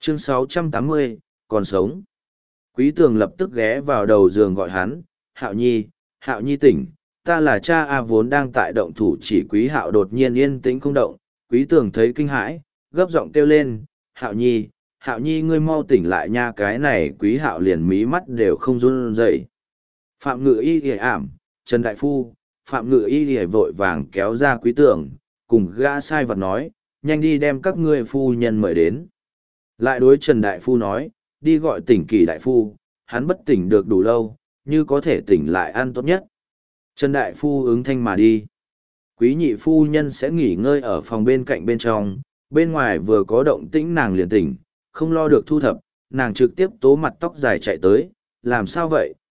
Chương 680, còn sống. Quý tường lập tức ghé vào đầu giường gọi hắn, Hạo Nhi tỉnh, ta là cha A vốn đang tại động thủ chỉ Quý Hạo đột nhiên yên tĩnh không động, Quý tường thấy kinh hãi, gấp giọng kêu lên, Hạo Nhi ngươi mau tỉnh lại nha, cái này Quý Hạo liền mí mắt đều không run rẩy. Phạm Ngự Y ghề ảm, Trần Đại Phu, Phạm Ngự Y ghề vội vàng kéo ra Quý tường, cùng gã sai vật nói, nhanh đi đem các ngươi phu nhân mời đến. Lại đối Trần Đại Phu nói, đi gọi tỉnh Kỳ Đại Phu, hắn bất tỉnh được đủ lâu, như có thể tỉnh lại ăn tốt nhất. Trần Đại Phu ứng thanh mà đi. Quý nhị phu nhân sẽ nghỉ ngơi ở phòng bên cạnh bên trong, bên ngoài vừa có động tĩnh nàng liền tỉnh, không lo được thu thập, nàng trực tiếp tố mặt tóc dài chạy tới, làm sao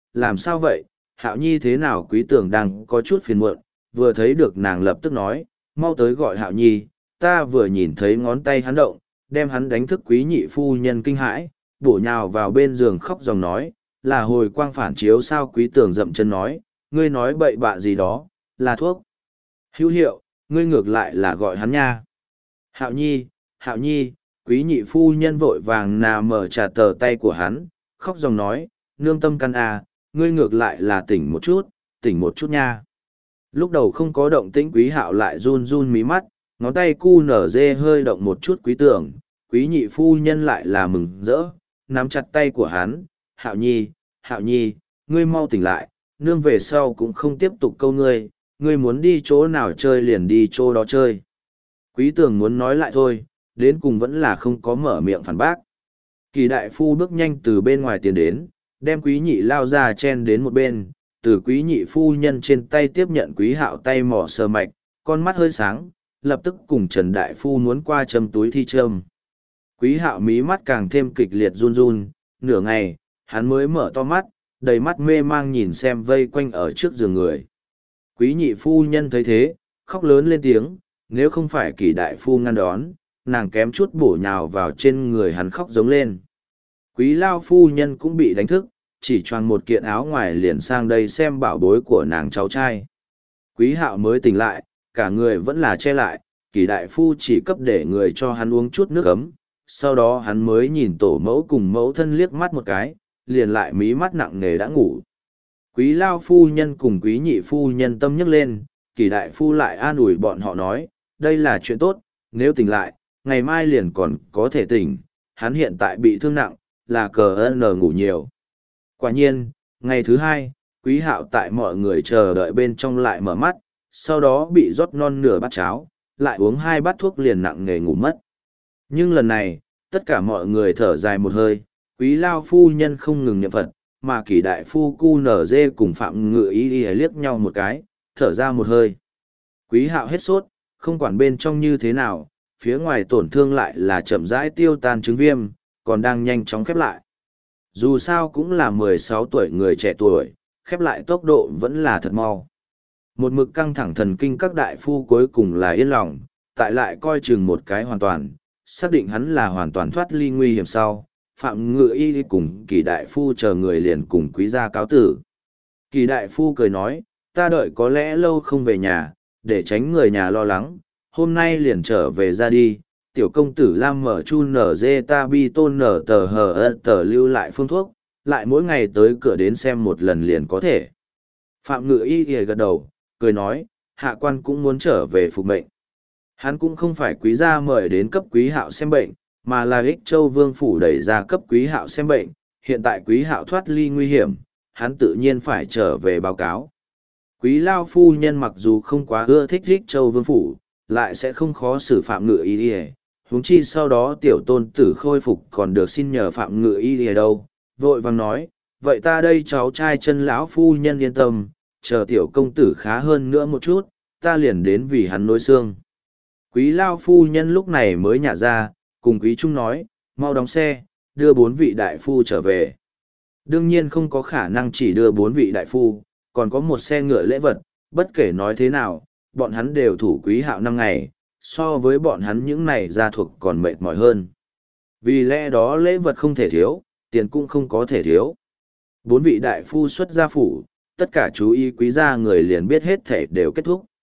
vậy, Hạo Nhi thế nào? Quý tường đang có chút phiền muộn, vừa thấy được nàng lập tức nói, mau tới gọi Hạo Nhi, ta vừa nhìn thấy ngón tay hắn động, đem hắn đánh thức. Quý nhị phu nhân kinh hãi, bổ nhào vào bên giường khóc dòng nói, là hồi quang phản chiếu sao? Quý tường dậm chân nói, ngươi nói bậy bạ gì đó, là thuốc hữu hiệu, ngươi ngược lại là gọi hắn nha. Hạo Nhi, quý nhị phu nhân vội vàng nà mở trả tờ tay của hắn, khóc dòng nói, nương tâm căn à, ngươi ngược lại là tỉnh một chút nha. Lúc đầu không có động tĩnh Quý Hạo lại run run mí mắt, ngón tay cu nở dê hơi động một chút. Quý tưởng, quý nhị phu nhân lại là mừng rỡ, nắm chặt tay của hắn, Hạo Nhi, ngươi mau tỉnh lại, nương về sau cũng không tiếp tục câu ngươi muốn đi chỗ nào chơi liền đi chỗ đó chơi. Quý tường muốn nói lại thôi, đến cùng vẫn là không có mở miệng phản bác. Kỳ đại phu bước nhanh từ bên ngoài tiến đến, đem quý nhị lao ra chen đến một bên, từ quý nhị phu nhân trên tay tiếp nhận Quý Hạo tay mỏ sờ mạch, con mắt hơi sáng, lập tức cùng Trần đại phu muốn qua châm túi thi châm. Quý Hạo mí mắt càng thêm kịch liệt run run, nửa ngày, hắn mới mở to mắt, đầy mắt mê mang nhìn xem vây quanh ở trước giường người. Quý nhị phu nhân thấy thế, khóc lớn lên tiếng, nếu không phải Kỳ đại phu ngăn đón, nàng kém chút bổ nhào vào trên người hắn khóc giống lên. Quý lao phu nhân cũng bị đánh thức, chỉ choàng một kiện áo ngoài liền sang đây xem bảo bối của nàng cháu trai. Quý Hạo mới tỉnh lại, cả người vẫn là che lại, Kỳ đại phu chỉ cấp để người cho hắn uống chút nước ấm, sau đó hắn mới nhìn tổ mẫu cùng mẫu thân liếc mắt một cái, liền lại mí mắt nặng nề đã ngủ. Quý lao phu nhân cùng quý nhị phu nhân tâm nhấc lên, Kỳ đại phu lại an ủi bọn họ nói, đây là chuyện tốt, nếu tỉnh lại, ngày mai liền còn có thể tỉnh, hắn hiện tại bị thương nặng, là ngủ nhiều. Quả nhiên, ngày thứ hai, Quý Hạo tại mọi người chờ đợi bên trong lại mở mắt, sau đó bị rót non nửa bát cháo, lại uống 2 bát thuốc liền nặng nề ngủ mất. Nhưng lần này, tất cả mọi người thở dài một hơi, Quý lao phu nhân không ngừng niệm Phật, mà Kỳ đại phu cu nở dê cùng Phạm Ngự Y liếc nhau một cái, thở ra một hơi. Quý Hạo hết sốt, không quản bên trong như thế nào, phía ngoài tổn thương lại là chậm rãi tiêu tan chứng viêm, còn đang nhanh chóng khép lại. Dù sao cũng là 16 tuổi người trẻ tuổi, khép lại tốc độ vẫn là thật mau. Một mực căng thẳng thần kinh các đại phu cuối cùng là yên lòng, tại lại coi chừng một cái hoàn toàn, xác định hắn là hoàn toàn thoát ly nguy hiểm sau. Phạm Ngự Y cùng Kỳ đại phu chờ người liền cùng Quý gia cáo tử. Kỳ đại phu cười nói, ta đợi có lẽ lâu không về nhà, để tránh người nhà lo lắng, hôm nay liền trở về ra đi. Tiểu công tử Lam mở chu nở dê ta bi tôn nở tờ hờ tờ lưu lại phương thuốc, lại mỗi ngày tới cửa đến xem một lần liền có thể. Phạm Ngự Y gật đầu, cười nói, hạ quan cũng muốn trở về phục mệnh. Hắn cũng không phải Quý gia mời đến cấp Quý Hạo xem bệnh, mà là Ích Châu Vương phủ đẩy ra cấp Quý Hạo xem bệnh, hiện tại Quý Hạo thoát ly nguy hiểm, hắn tự nhiên phải trở về báo cáo. Quý lao phu nhân mặc dù không quá ưa thích Ích Châu Vương phủ, lại sẽ không khó xử Phạm Ngự Y, huống chi sau đó tiểu tôn tử khôi phục còn được xin nhờ Phạm Ngự Y đâu, vội vàng nói, vậy ta đây cháu trai chân lão phu nhân yên tâm, chờ tiểu công tử khá hơn nữa một chút, ta liền đến vì hắn nối xương. Quý lao phu nhân lúc này mới nhả ra, cùng Quý Trung nói, mau đóng xe, đưa 4 vị đại phu trở về. Đương nhiên không có khả năng chỉ đưa 4 vị đại phu, còn có một xe ngựa lễ vật, bất kể nói thế nào, bọn hắn đều thủ Quý Hạo 5 ngày, so với bọn hắn những này gia thuộc còn mệt mỏi hơn. Vì lẽ đó lễ vật không thể thiếu, tiền cũng không có thể thiếu. 4 vị đại phu xuất gia phủ, tất cả chú ý Quý gia người liền biết hết thể đều kết thúc.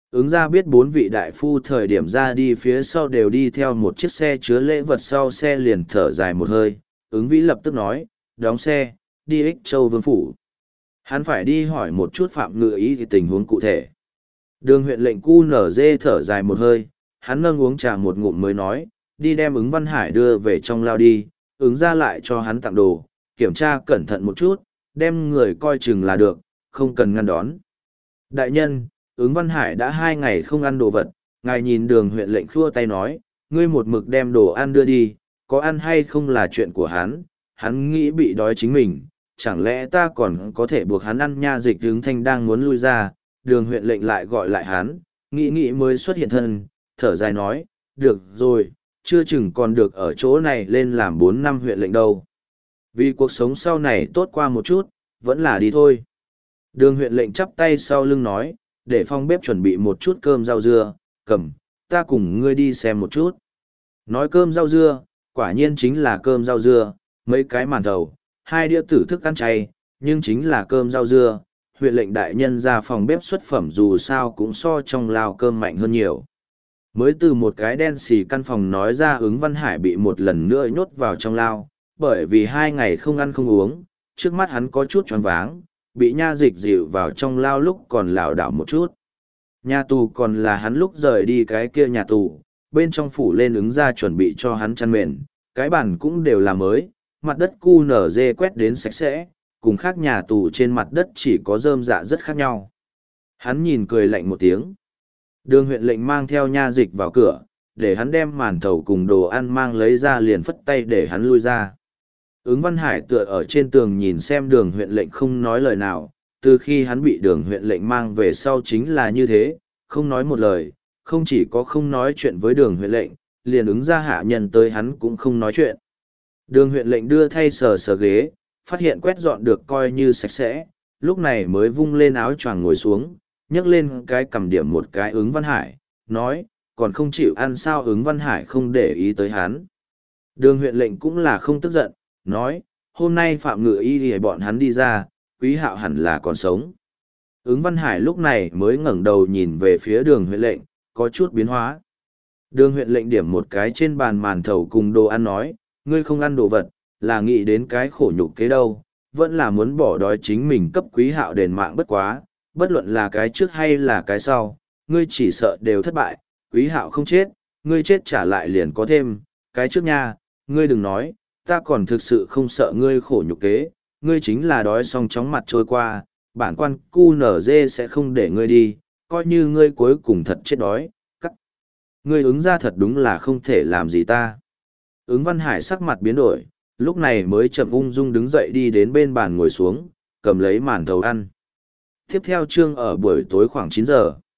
Ứng ra biết bốn vị đại phu thời điểm ra đi phía sau đều đi theo một chiếc xe chứa lễ vật, sau xe liền thở dài một hơi. Ứng vĩ lập tức nói, đóng xe, đi Ích Châu Vương Phủ. Hắn phải đi hỏi một chút Phạm Ngự Ý thì tình huống cụ thể. Đường huyện lệnh cu nở dê thở dài một hơi, hắn nâng uống trà một ngụm mới nói, đi đem Ứng Văn Hải đưa về trong lao đi, ứng ra lại cho hắn tặng đồ, kiểm tra cẩn thận một chút, đem người coi chừng là được, không cần ngăn đón. Đại nhân, Ứng Văn Hải đã 2 ngày không ăn đồ vật, ngài nhìn đường huyện lệnh khua tay nói, ngươi một mực đem đồ ăn đưa đi, có ăn hay không là chuyện của hắn nghĩ bị đói chính mình, chẳng lẽ ta còn có thể buộc hắn ăn nha. Dịch Hướng Thanh đang muốn lui ra, đường huyện lệnh lại gọi lại hắn, nghĩ mới xuất hiện thân, thở dài nói, được rồi, chưa chừng còn được ở chỗ này lên làm 4 năm huyện lệnh đâu. Vì cuộc sống sau này tốt qua một chút, vẫn là đi thôi. Đường huyện lệnh chắp tay sau lưng nói, để phòng bếp chuẩn bị một chút cơm rau dưa, cầm, ta cùng ngươi đi xem một chút. Nói cơm rau dưa, quả nhiên chính là cơm rau dưa, mấy cái màn thầu, 2 đĩa tử thức ăn chay, nhưng chính là cơm rau dưa. Huyện lệnh đại nhân ra phòng bếp xuất phẩm dù sao cũng so trong lao cơm mạnh hơn nhiều. Mới từ một cái đen xì căn phòng nói ra, Ứng Văn Hải bị một lần nữa nhốt vào trong lao, bởi vì 2 ngày không ăn không uống, trước mắt hắn có chút choáng váng, bị nha dịch dịu vào trong lao lúc còn lảo đảo một chút. Nhà tù còn là hắn lúc rời đi cái kia nhà tù, bên trong phủ lên Ứng ra chuẩn bị cho hắn chăn mền, cái bàn cũng đều là mới, mặt đất cu nở dê quét đến sạch sẽ, cùng khác nhà tù trên mặt đất chỉ có rơm dạ rất khác nhau. Hắn nhìn cười lạnh một tiếng. Đường huyện lệnh mang theo nha dịch vào cửa, để hắn đem màn thầu cùng đồ ăn mang lấy ra, liền phất tay để hắn lui ra. Ứng Văn Hải tựa ở trên tường nhìn xem đường huyện lệnh không nói lời nào, từ khi hắn bị đường huyện lệnh mang về sau chính là như thế, không nói một lời, không chỉ có không nói chuyện với đường huyện lệnh, liền Ứng ra hạ nhân tới hắn cũng không nói chuyện. Đường huyện lệnh đưa thay sờ sờ ghế, phát hiện quét dọn được coi như sạch sẽ, lúc này mới vung lên áo choàng ngồi xuống, nhấc lên cái cầm điểm một cái Ứng Văn Hải, nói, còn không chịu ăn sao. Ứng Văn Hải không để ý tới hắn. Đường huyện lệnh cũng là không tức giận, nói, hôm nay Phạm Ngự Y thì bọn hắn đi ra, Quý Hạo hẳn là còn sống. Ứng Văn Hải lúc này mới ngẩng đầu nhìn về phía đường huyện lệnh, có chút biến hóa. Đường huyện lệnh điểm một cái trên bàn màn thầu cùng đồ ăn nói, ngươi không ăn đồ vật, là nghĩ đến cái khổ nhục kế đâu, vẫn là muốn bỏ đói chính mình cấp Quý Hạo đền mạng bất quá, bất luận là cái trước hay là cái sau, ngươi chỉ sợ đều thất bại, Quý Hạo không chết, ngươi chết trả lại liền có thêm, cái trước nha, ngươi đừng nói, ta còn thực sự không sợ ngươi khổ nhục kế, ngươi chính là đói xong chóng mặt trôi qua, bản quan cu nở dê sẽ không để ngươi đi, coi như ngươi cuối cùng thật chết đói, cắt. Ngươi Ứng ra thật đúng là không thể làm gì ta. Ứng Văn Hải sắc mặt biến đổi, lúc này mới chậm ung dung đứng dậy đi đến bên bàn ngồi xuống, cầm lấy màn thầu ăn. Tiếp theo chương ở buổi tối khoảng 9 giờ.